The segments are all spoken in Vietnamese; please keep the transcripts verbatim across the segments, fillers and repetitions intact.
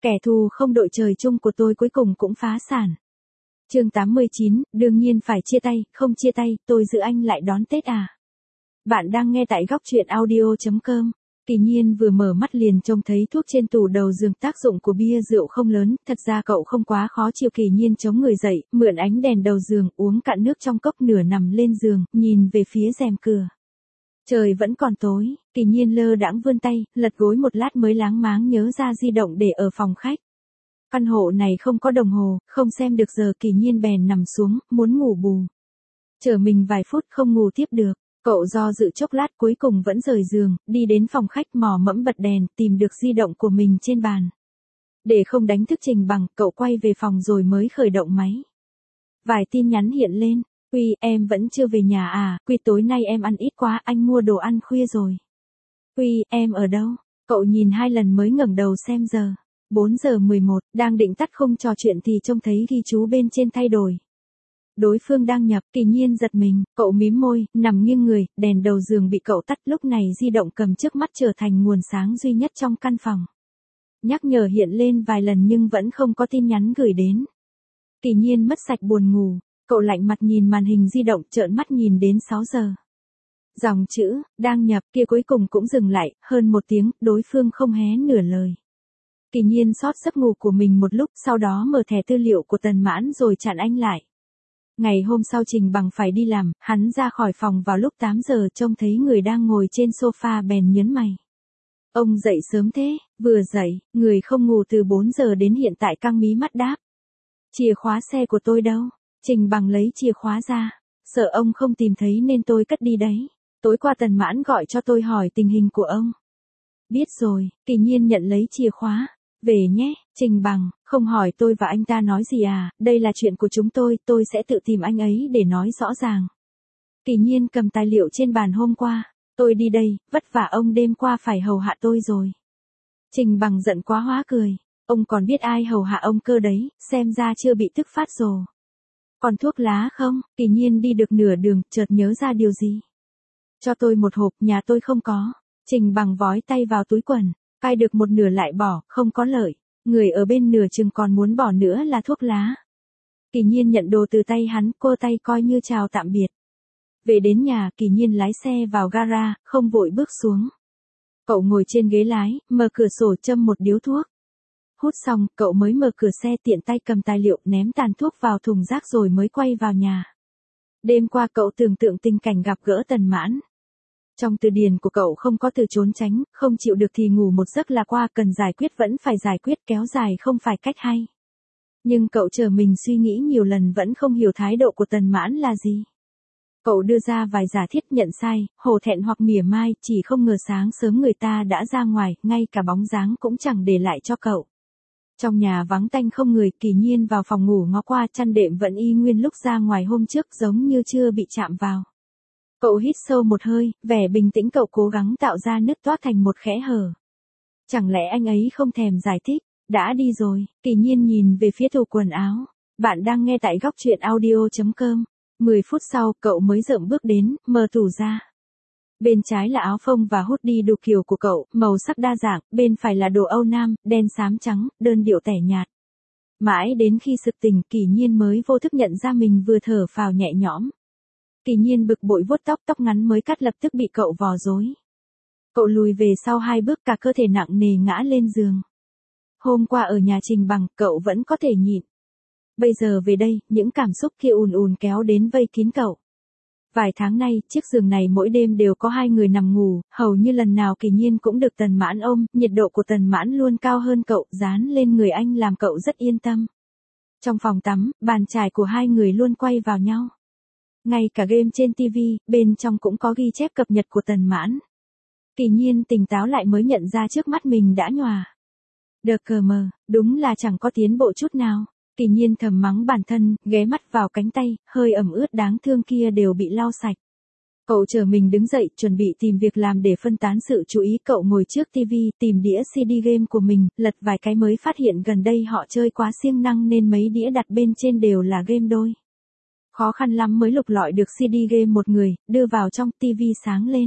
Kẻ thù không đội trời chung của tôi cuối cùng cũng phá sản. Chương tám mươi chín, đương nhiên phải chia tay, không chia tay, tôi giữ anh lại đón Tết à. Bạn đang nghe tại góc truyện audio chấm com. Kỳ Nhiên vừa mở mắt liền trông thấy thuốc trên tủ đầu giường, tác dụng của bia rượu không lớn, thật ra cậu không quá khó chịu. Kỳ Nhiên chống người dậy, mượn ánh đèn đầu giường, uống cạn nước trong cốc, nửa nằm lên giường, nhìn về phía rèm cửa. Trời vẫn còn tối, Kỳ Nhiên lơ đãng vươn tay, lật gối một lát mới láng máng nhớ ra di động để ở phòng khách. Căn hộ này không có đồng hồ, không xem được giờ. Kỳ Nhiên bèn nằm xuống, muốn ngủ bù. Chờ mình vài phút không ngủ tiếp được. Cậu do dự chốc lát cuối cùng vẫn rời giường, đi đến phòng khách mò mẫm bật đèn, tìm được di động của mình trên bàn. Để không đánh thức Trình Bằng, cậu quay về phòng rồi mới khởi động máy. Vài tin nhắn hiện lên. Quy, em vẫn chưa về nhà à? Quy, tối nay em ăn ít quá, anh mua đồ ăn khuya rồi. Quy, em ở đâu? Cậu nhìn hai lần mới ngẩng đầu xem giờ. bốn giờ mười một, đang định tắt khung trò chuyện thì trông thấy ghi chú bên trên thay đổi. Đối phương đăng nhập. Kỳ Nhiên giật mình, cậu mím môi, nằm nghiêng người, đèn đầu giường bị cậu tắt. Lúc này di động cầm trước mắt trở thành nguồn sáng duy nhất trong căn phòng. Nhắc nhở hiện lên vài lần nhưng vẫn không có tin nhắn gửi đến. Kỳ Nhiên mất sạch buồn ngủ, cậu lạnh mặt nhìn màn hình di động, trợn mắt nhìn đến sáu giờ. Dòng chữ, đang nhập kia cuối cùng cũng dừng lại, hơn một tiếng, đối phương không hé nửa lời. Kỳ Nhiên xót giấc ngủ của mình một lúc, sau đó mở thẻ tư liệu của Tần Mãn rồi chặn anh lại. Ngày hôm sau Trình Bằng phải đi làm, hắn ra khỏi phòng vào lúc tám giờ, trông thấy người đang ngồi trên sofa bèn nhớn mày. Ông dậy sớm thế? Vừa dậy, người không ngủ từ bốn giờ đến hiện tại căng mí mắt đáp. Chìa khóa xe của tôi đâu? Trình Bằng lấy chìa khóa ra. Sợ ông không tìm thấy nên tôi cất đi đấy. Tối qua Tần Mãn gọi cho tôi hỏi tình hình của ông. Biết rồi. Kỳ Nhiên nhận lấy chìa khóa. Về nhé. Trình Bằng, không hỏi tôi và anh ta nói gì à, đây là chuyện của chúng tôi, tôi sẽ tự tìm anh ấy để nói rõ ràng. Kỳ Nhiên cầm tài liệu trên bàn hôm qua. Tôi đi đây, vất vả ông đêm qua phải hầu hạ tôi rồi. Trình Bằng giận quá hóa cười. Ông còn biết ai hầu hạ ông cơ đấy, xem ra chưa bị tức phát rồi. Còn thuốc lá không? Kỳ Nhiên đi được nửa đường, chợt nhớ ra điều gì. Cho tôi một hộp, nhà tôi không có. Trình Bằng vói tay vào túi quần, cai được một nửa lại bỏ, không có lợi. Người ở bên nửa chừng còn muốn bỏ nữa là thuốc lá. Kỳ Nhiên nhận đồ từ tay hắn, cô tay coi như chào tạm biệt. Về đến nhà, Kỳ Nhiên lái xe vào gara, không vội bước xuống. Cậu ngồi trên ghế lái, mở cửa sổ châm một điếu thuốc. Hút xong, cậu mới mở cửa xe, tiện tay cầm tài liệu, ném tàn thuốc vào thùng rác rồi mới quay vào nhà. Đêm qua cậu tưởng tượng tình cảnh gặp gỡ Tần Mãn. Trong từ điển của cậu không có từ trốn tránh, không chịu được thì ngủ một giấc là qua, cần giải quyết vẫn phải giải quyết, kéo dài không phải cách hay. Nhưng cậu chờ mình suy nghĩ nhiều lần vẫn không hiểu thái độ của Tần Mãn là gì. Cậu đưa ra vài giả thiết, nhận sai, hổ thẹn hoặc mỉa mai, chỉ không ngờ sáng sớm người ta đã ra ngoài, ngay cả bóng dáng cũng chẳng để lại cho cậu. Trong nhà vắng tanh không người, Kỳ Nhiên vào phòng ngủ ngó qua, chăn đệm vẫn y nguyên lúc ra ngoài hôm trước, giống như chưa bị chạm vào. Cậu hít sâu một hơi, vẻ bình tĩnh cậu cố gắng tạo ra nứt toát thành một kẽ hở. Chẳng lẽ anh ấy không thèm giải thích, đã đi rồi. Kỳ Nhiên nhìn về phía tủ quần áo. Bạn đang nghe tại góc truyện audio chấm com. mười phút sau, cậu mới dậm bước đến, mở tủ ra. Bên trái là áo phông và hoodie đủ kiểu của cậu, màu sắc đa dạng, bên phải là đồ Âu Nam, đen xám trắng, đơn điệu tẻ nhạt. Mãi đến khi sực tỉnh, Kỳ Nhiên mới vô thức nhận ra mình vừa thở phào nhẹ nhõm. Kỳ Nhiên bực bội vuốt tóc, tóc ngắn mới cắt lập tức bị cậu vò rối. Cậu lùi về sau hai bước, cả cơ thể nặng nề ngã lên giường. Hôm qua ở nhà Trình Bằng, cậu vẫn có thể nhịn. Bây giờ về đây, những cảm xúc kia ùn ùn kéo đến vây kín cậu. Vài tháng nay, chiếc giường này mỗi đêm đều có hai người nằm ngủ, hầu như lần nào Kỳ Nhiên cũng được Tần Mãn ôm, nhiệt độ của Tần Mãn luôn cao hơn cậu, dán lên người anh làm cậu rất yên tâm. Trong phòng tắm, bàn chải của hai người luôn quay vào nhau. Ngay cả game trên ti vi, bên trong cũng có ghi chép cập nhật của Tần Mãn. Kỳ Nhiên tỉnh táo lại mới nhận ra trước mắt mình đã nhòa. Đờ cờ mờ, đúng là chẳng có tiến bộ chút nào. Kỳ Nhiên thầm mắng bản thân, ghé mắt vào cánh tay, hơi ẩm ướt đáng thương kia đều bị lau sạch. Cậu chờ mình đứng dậy, chuẩn bị tìm việc làm để phân tán sự chú ý. Cậu ngồi trước ti vi, tìm đĩa xê đê game của mình, lật vài cái mới phát hiện gần đây họ chơi quá siêng năng nên mấy đĩa đặt bên trên đều là game đôi. Khó khăn lắm mới lục lọi được xê đê game một người, đưa vào trong, ti vi sáng lên.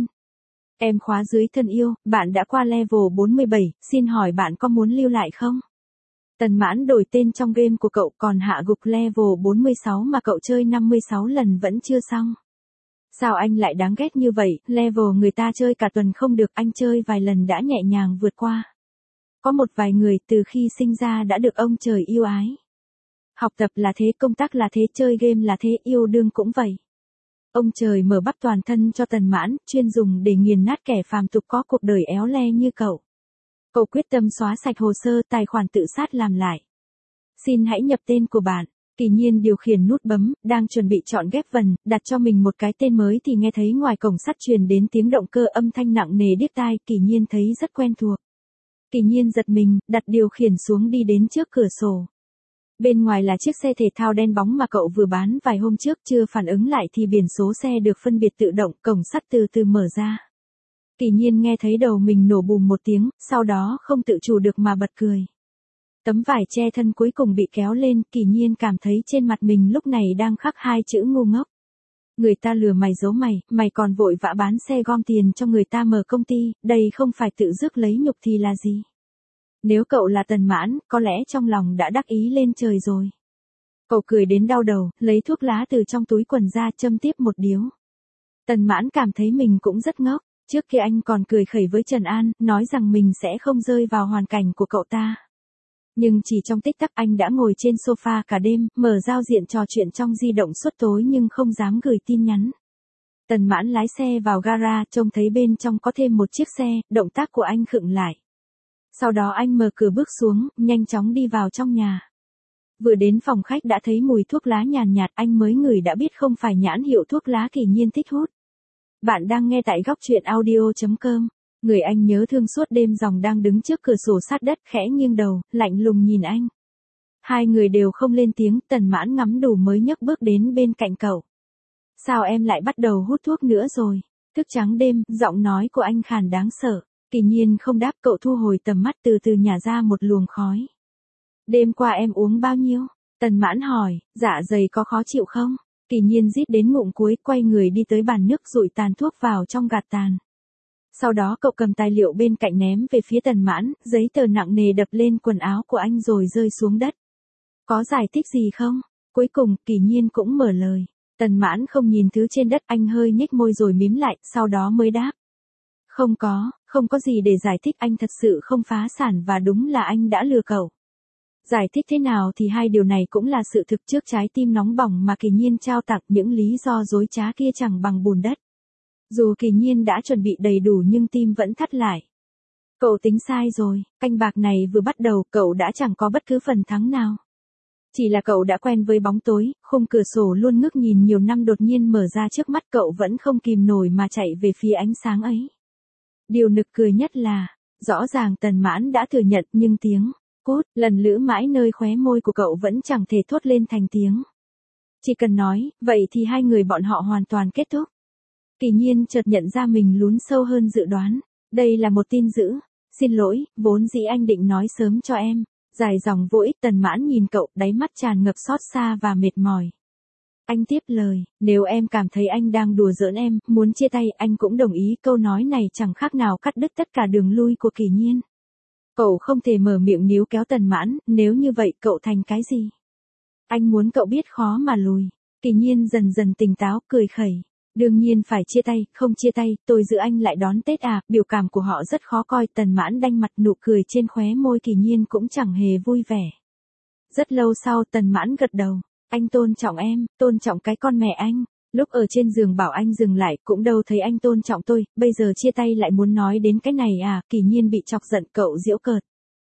Em khóa dưới thân yêu, bạn đã qua level bốn mươi bảy, xin hỏi bạn có muốn lưu lại không? Tần Mãn đổi tên trong game của cậu còn hạ gục level bốn mươi sáu mà cậu chơi năm mươi sáu lần vẫn chưa xong. Sao anh lại đáng ghét như vậy, level người ta chơi cả tuần không được, anh chơi vài lần đã nhẹ nhàng vượt qua. Có một vài người từ khi sinh ra đã được ông trời yêu ái. Học tập là thế, công tác là thế, chơi game là thế, yêu đương cũng vậy. Ông trời mở bắp toàn thân cho Tần Mãn, chuyên dùng để nghiền nát kẻ phàm tục có cuộc đời éo le như cậu. Cậu quyết tâm xóa sạch hồ sơ tài khoản tự sát làm lại. Xin hãy nhập tên của bạn. Kỳ Nhiên điều khiển nút bấm, đang chuẩn bị chọn ghép vần, đặt cho mình một cái tên mới thì nghe thấy ngoài cổng sắt truyền đến tiếng động cơ âm thanh nặng nề điếc tai, Kỳ Nhiên thấy rất quen thuộc. Kỳ Nhiên giật mình, đặt điều khiển xuống đi đến trước cửa sổ. Bên ngoài là chiếc xe thể thao đen bóng mà cậu vừa bán vài hôm trước, chưa phản ứng lại thì biển số xe được phân biệt tự động, cổng sắt từ từ mở ra. Kỳ Nhiên nghe thấy đầu mình nổ bùm một tiếng, sau đó không tự chủ được mà bật cười. Tấm vải che thân cuối cùng bị kéo lên, Kỳ Nhiên cảm thấy trên mặt mình lúc này đang khắc hai chữ ngu ngốc. Người ta lừa mày giấu mày, mày còn vội vã bán xe gom tiền cho người ta mở công ty, đây không phải tự rước lấy nhục thì là gì? Nếu cậu là Tần Mãn, có lẽ trong lòng đã đắc ý lên trời rồi. Cậu cười đến đau đầu, lấy thuốc lá từ trong túi quần ra châm tiếp một điếu. Tần Mãn cảm thấy mình cũng rất ngốc, trước kia anh còn cười khẩy với Trần An, nói rằng mình sẽ không rơi vào hoàn cảnh của cậu ta. Nhưng chỉ trong tích tắc anh đã ngồi trên sofa cả đêm, mở giao diện trò chuyện trong di động suốt tối nhưng không dám gửi tin nhắn. Tần Mãn lái xe vào gara, trông thấy bên trong có thêm một chiếc xe, động tác của anh khựng lại. Sau đó anh mở cửa bước xuống, nhanh chóng đi vào trong nhà. Vừa đến phòng khách đã thấy mùi thuốc lá nhàn nhạt, anh mới ngửi đã biết không phải nhãn hiệu thuốc lá Kỳ Nhiên thích hút. Bạn đang nghe tại góc truyện audio chấm com. Người anh nhớ thương suốt đêm dòng đang đứng trước cửa sổ sát đất khẽ nghiêng đầu, lạnh lùng nhìn anh. Hai người đều không lên tiếng, Tần Mãn ngắm đủ mới nhấc bước đến bên cạnh cậu. Sao em lại bắt đầu hút thuốc nữa rồi? Thức trắng đêm, giọng nói của anh khàn đáng sợ. Kỳ Nhiên không đáp, cậu thu hồi tầm mắt từ từ nhả ra một luồng khói. Đêm qua em uống bao nhiêu? Tần Mãn hỏi, dạ dày có khó chịu không? Kỳ Nhiên rít đến ngụm cuối, quay người đi tới bàn nước rụi tàn thuốc vào trong gạt tàn. Sau đó cậu cầm tài liệu bên cạnh ném về phía Tần Mãn, giấy tờ nặng nề đập lên quần áo của anh rồi rơi xuống đất. Có giải thích gì không? Cuối cùng, Kỳ Nhiên cũng mở lời. Tần Mãn không nhìn thứ trên đất, anh hơi nhếch môi rồi mím lại, sau đó mới đáp. Không có, không có gì để giải thích, anh thật sự không phá sản và đúng là anh đã lừa cậu. Giải thích thế nào thì hai điều này cũng là sự thực, trước trái tim nóng bỏng mà Kỳ Nhiên trao tặng, những lý do dối trá kia chẳng bằng bùn đất. Dù Kỳ Nhiên đã chuẩn bị đầy đủ nhưng tim vẫn thắt lại. Cậu tính sai rồi, canh bạc này vừa bắt đầu cậu đã chẳng có bất cứ phần thắng nào. Chỉ là cậu đã quen với bóng tối, khung cửa sổ luôn ngước nhìn nhiều năm đột nhiên mở ra trước mắt cậu vẫn không kìm nổi mà chạy về phía ánh sáng ấy. Điều nực cười nhất là, rõ ràng Tần Mãn đã thừa nhận nhưng tiếng, cút, lần lữ mãi nơi khóe môi của cậu vẫn chẳng thể thốt lên thành tiếng. Chỉ cần nói, vậy thì hai người bọn họ hoàn toàn kết thúc. Kỳ Nhiên chợt nhận ra mình lún sâu hơn dự đoán. Đây là một tin dữ. Xin lỗi, vốn dĩ anh định nói sớm cho em. Dài dòng vô ích. Tần Mãn nhìn cậu, đáy mắt tràn ngập xót xa và mệt mỏi. Anh tiếp lời, nếu em cảm thấy anh đang đùa giỡn em, muốn chia tay, anh cũng đồng ý. Câu nói này chẳng khác nào cắt đứt tất cả đường lui của Kỳ Nhiên. Cậu không thể mở miệng níu kéo Tần Mãn, nếu như vậy cậu thành cái gì? Anh muốn cậu biết khó mà lùi. Kỳ Nhiên dần dần tỉnh táo, cười khẩy. Đương nhiên phải chia tay, không chia tay, tôi giữ anh lại đón Tết à, biểu cảm của họ rất khó coi. Tần Mãn đanh mặt, nụ cười trên khóe môi Kỳ Nhiên cũng chẳng hề vui vẻ. Rất lâu sau Tần Mãn gật đầu, anh tôn trọng em, tôn trọng cái con mẹ anh. Lúc ở trên giường bảo anh dừng lại, cũng đâu thấy anh tôn trọng tôi, bây giờ chia tay lại muốn nói đến cái này à? Kỳ Nhiên bị chọc giận, cậu giễu cợt.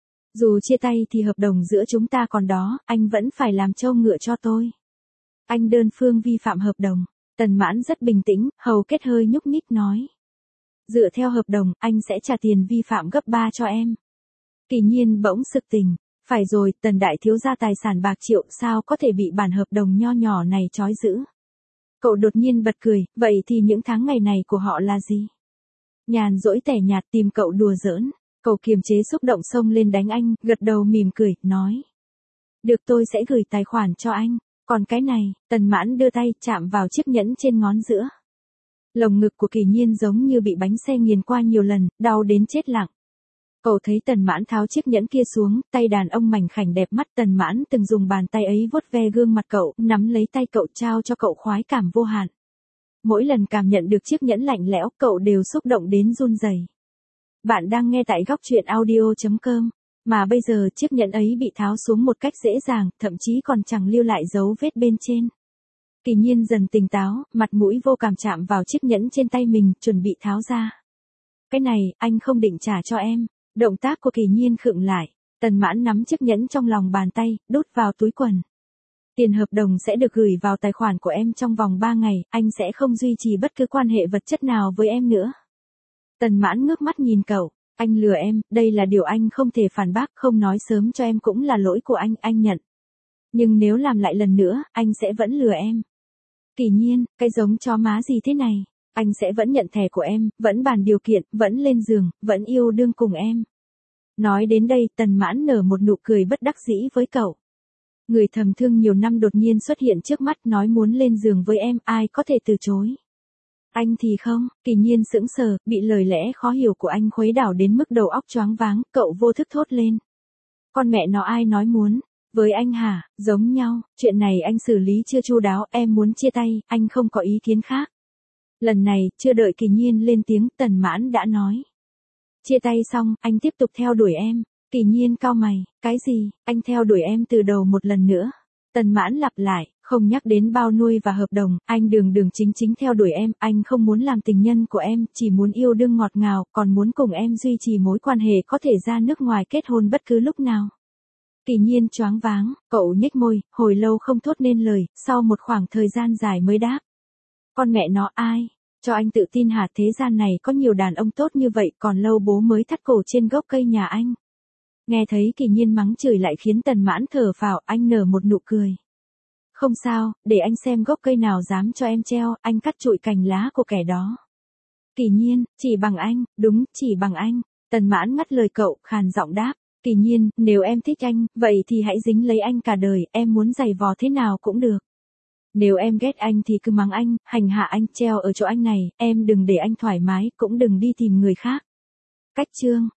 Dù chia tay thì hợp đồng giữa chúng ta còn đó, anh vẫn phải làm trâu ngựa cho tôi. Anh đơn phương vi phạm hợp đồng. Tần Mãn rất bình tĩnh, hầu kết hơi nhúc nhích nói. Dựa theo hợp đồng, anh sẽ trả tiền vi phạm gấp ba cho em. Kỳ Nhiên bỗng sực tỉnh. Phải rồi, Tần đại thiếu gia tài sản bạc triệu, sao có thể bị bản hợp đồng nho nhỏ này trói giữ. Cậu đột nhiên bật cười, vậy thì những tháng ngày này của họ là gì? Nhàn rỗi tẻ nhạt tìm cậu đùa giỡn. Cậu kiềm chế xúc động xông lên đánh anh, gật đầu mỉm cười, nói. Được, tôi sẽ gửi tài khoản cho anh. Còn cái này, Tần Mãn đưa tay chạm vào chiếc nhẫn trên ngón giữa. Lồng ngực của Kỳ Nhiên giống như bị bánh xe nghiền qua nhiều lần, đau đến chết lặng. Cậu thấy Tần Mãn tháo chiếc nhẫn kia xuống, tay đàn ông mảnh khảnh đẹp mắt. Tần Mãn từng dùng bàn tay ấy vuốt ve gương mặt cậu, nắm lấy tay cậu trao cho cậu khoái cảm vô hạn. Mỗi lần cảm nhận được chiếc nhẫn lạnh lẽo, cậu đều xúc động đến run rẩy. Bạn đang nghe tại góc truyện audio chấm com. Mà bây giờ chiếc nhẫn ấy bị tháo xuống một cách dễ dàng, thậm chí còn chẳng lưu lại dấu vết bên trên. Kỳ Nhiên dần tỉnh táo, mặt mũi vô cảm chạm vào chiếc nhẫn trên tay mình, chuẩn bị tháo ra. Cái này, anh không định trả cho em. Động tác của Kỳ Nhiên khựng lại. Tần Mãn nắm chiếc nhẫn trong lòng bàn tay, đút vào túi quần. Tiền hợp đồng sẽ được gửi vào tài khoản của em trong vòng ba ngày, anh sẽ không duy trì bất cứ quan hệ vật chất nào với em nữa. Tần Mãn ngước mắt nhìn cậu. Anh lừa em, đây là điều anh không thể phản bác, không nói sớm cho em cũng là lỗi của anh, anh nhận. Nhưng nếu làm lại lần nữa, anh sẽ vẫn lừa em. Kỳ Nhiên, cái giống chó má gì thế này? Anh sẽ vẫn nhận thẻ của em, vẫn bàn điều kiện, vẫn lên giường, vẫn yêu đương cùng em. Nói đến đây, Tần Mãn nở một nụ cười bất đắc dĩ với cậu. Người thầm thương nhiều năm đột nhiên xuất hiện trước mắt, nói muốn lên giường với em, ai có thể từ chối. Anh thì không. Kỳ Nhiên sững sờ, bị lời lẽ khó hiểu của anh khuấy đảo đến mức đầu óc choáng váng, cậu vô thức thốt lên. Con mẹ nó ai nói muốn? Với anh hả? Giống nhau, chuyện này anh xử lý chưa chu đáo, em muốn chia tay, anh không có ý kiến khác. Lần này, chưa đợi Kỳ Nhiên lên tiếng, Tần Mãn đã nói. Chia tay xong, anh tiếp tục theo đuổi em. Kỳ Nhiên cau mày, cái gì, anh theo đuổi em từ đầu một lần nữa. Tần Mãn lặp lại, không nhắc đến bao nuôi và hợp đồng, anh đường đường chính chính theo đuổi em, anh không muốn làm tình nhân của em, chỉ muốn yêu đương ngọt ngào, còn muốn cùng em duy trì mối quan hệ có thể ra nước ngoài kết hôn bất cứ lúc nào. Kỳ Nhiên choáng váng, cậu nhếch môi, hồi lâu không thốt nên lời, sau một khoảng thời gian dài mới đáp. Con mẹ nó ai? Cho anh tự tin hả? Thế gian này có nhiều đàn ông tốt như vậy, còn lâu bố mới thắt cổ trên gốc cây nhà anh. Nghe thấy Kỳ Nhiên mắng chửi lại khiến Tần Mãn thở phào, anh nở một nụ cười. Không sao, để anh xem gốc cây nào dám cho em treo, anh cắt trụi cành lá của kẻ đó. Kỳ Nhiên, chỉ bằng anh, đúng, chỉ bằng anh. Tần Mãn ngắt lời cậu, khàn giọng đáp. Kỳ Nhiên, nếu em thích anh, vậy thì hãy dính lấy anh cả đời, em muốn giày vò thế nào cũng được. Nếu em ghét anh thì cứ mắng anh, hành hạ anh, treo ở chỗ anh này, em đừng để anh thoải mái, cũng đừng đi tìm người khác. Cách chương.